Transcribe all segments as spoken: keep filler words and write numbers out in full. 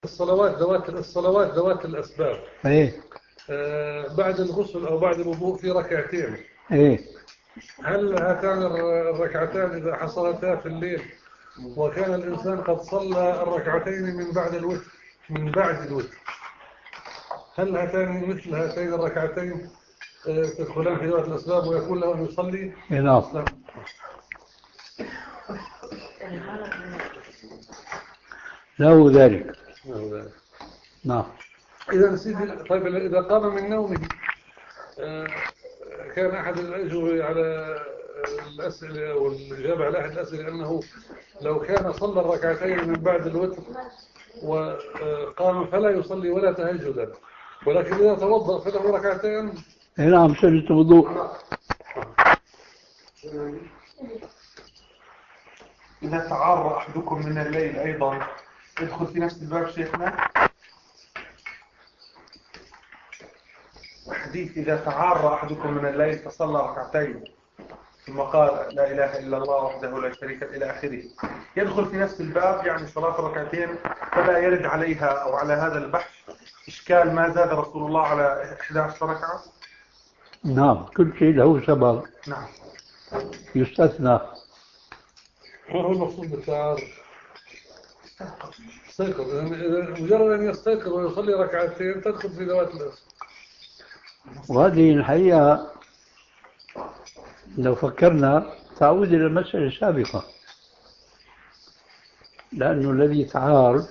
الصلوات ذوات الصلوات ذوات الأسباب. ايه آه، بعد الغسل أو بعد الوضوء في ركعتين. ايه هل هاتان الركعتان إذا حصلتا في الليل وكان الإنسان قد صلى الركعتين من بعد الوتر من بعد الوتر، هل هاتان مثل هاتين الركعتين آه، تدخلان في ذوات الأسباب ويكون له أن يصلي؟ إيه، نعم نعم. له ذلك. نعم. نعم. إذا سيدي، طيب إذا قام من نومه، آه، كان أحد الأجوبة على الأسئلة والإجابة على أحد الأسئلة أنه لو كان صلى الركعتين من بعد الوتر وقام فلا يصلي ولا تهجدا، ولكن إذا توضأ فله ركعتين. إيه، نعم سنة وضوء. إذا تعار أحدكم من الليل أيضا يدخل في نفس الباب شيخنا؟ حديث إذا تعار أحدكم من الليل فصلى ركعتين ثم قال لا إله إلا الله وحده لا شريك له إلى آخره، يدخل في نفس الباب، يعني صلاة ركعتين فلا يرد عليها أو على هذا البحث إشكال ما زاد رسول الله على إحدى عشرة ركعة؟ نعم، كل شيء له سبب. نعم. يستثنى. ما هو المقصود بالتعار؟ استيقظ، يعني مجرد أن يستيقظ ويصلي ركعتين تدخل في ذوات الأسباب. وهذه الحقيقة لو فكرنا تعود إلى المسألة السابقة، لأنه الذي تعار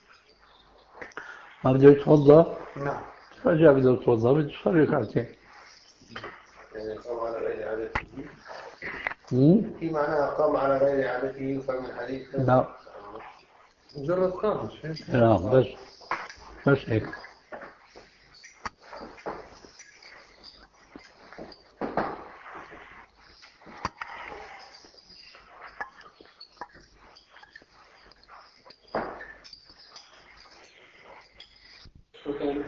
ما بده يتوضأ، نعم. فجاء بده يتوضأ بده يصلي ركعتين. يعني قام على غير عادته. مم؟ في معناها قام على غير عادته وفهم الحديث. لا. مجرد قام. نعم بس بس هيك.